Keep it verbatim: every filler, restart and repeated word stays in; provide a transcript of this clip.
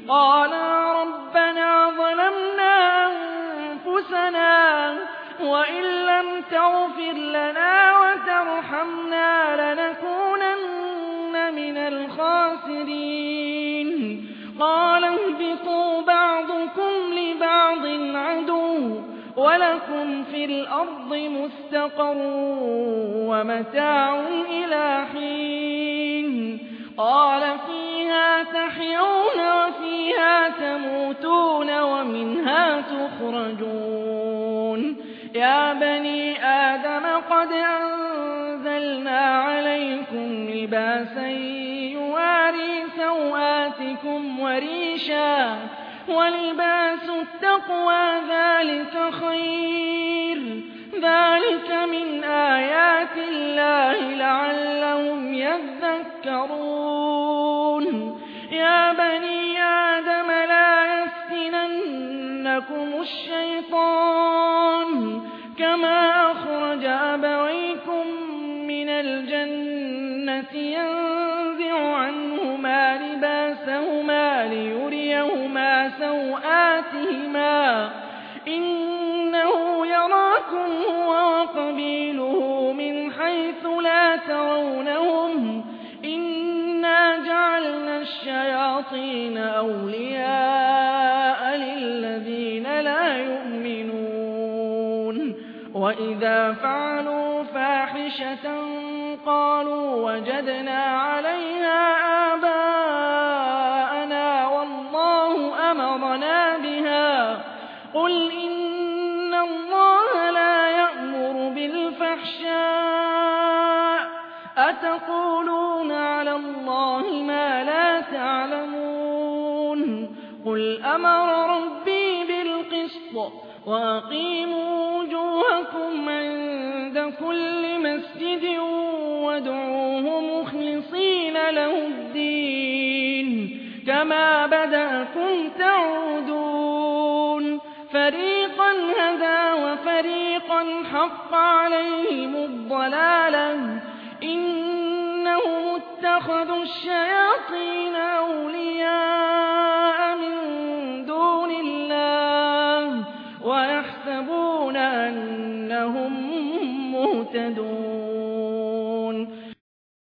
قالا ربنا ظلمنا أنفسنا وإن لم تغفر لنا وترحمنا لنكونن من الخاسرين قال اهبطوا بعضكم لبعض عدو ولكم في الأرض مستقر ومتاع إلى حين قال فيها تحيون وفيها تموتون ومنها تخرجون يا بني آدم قد أنزلنا عليكم لباسا يواري سوآتكم وريشا ولباس التقوى ذلك خير ذلك من آيات الله لعلهم يذكرون يا بني آدم لا يفتننكم الشيطان كما أخرج أبويكم من الجنة ينزع عنهما لباسهما ليريهما سوآتهما إنه يراكم هو وقبيله من حيث لا ترونهم إنا جعلنا الشياطين أولياء للذين لا يؤمنون وإذا فعلوا فاحشة قالوا وجدنا عليها آباءنا والله أمرنا بها قل إن الله لا يأمر بالفحشاء أتقولون على الله ما لا تعلمون قل أمر ربي بالقسط وأقيموا وجوهكم عند كل مسجد وادعوه مخلصين له الدين كما بدأكم تعودون فريقا هدى وفريقا حق عليهم الضلالة إنهم اتخذوا الشياطين أولياء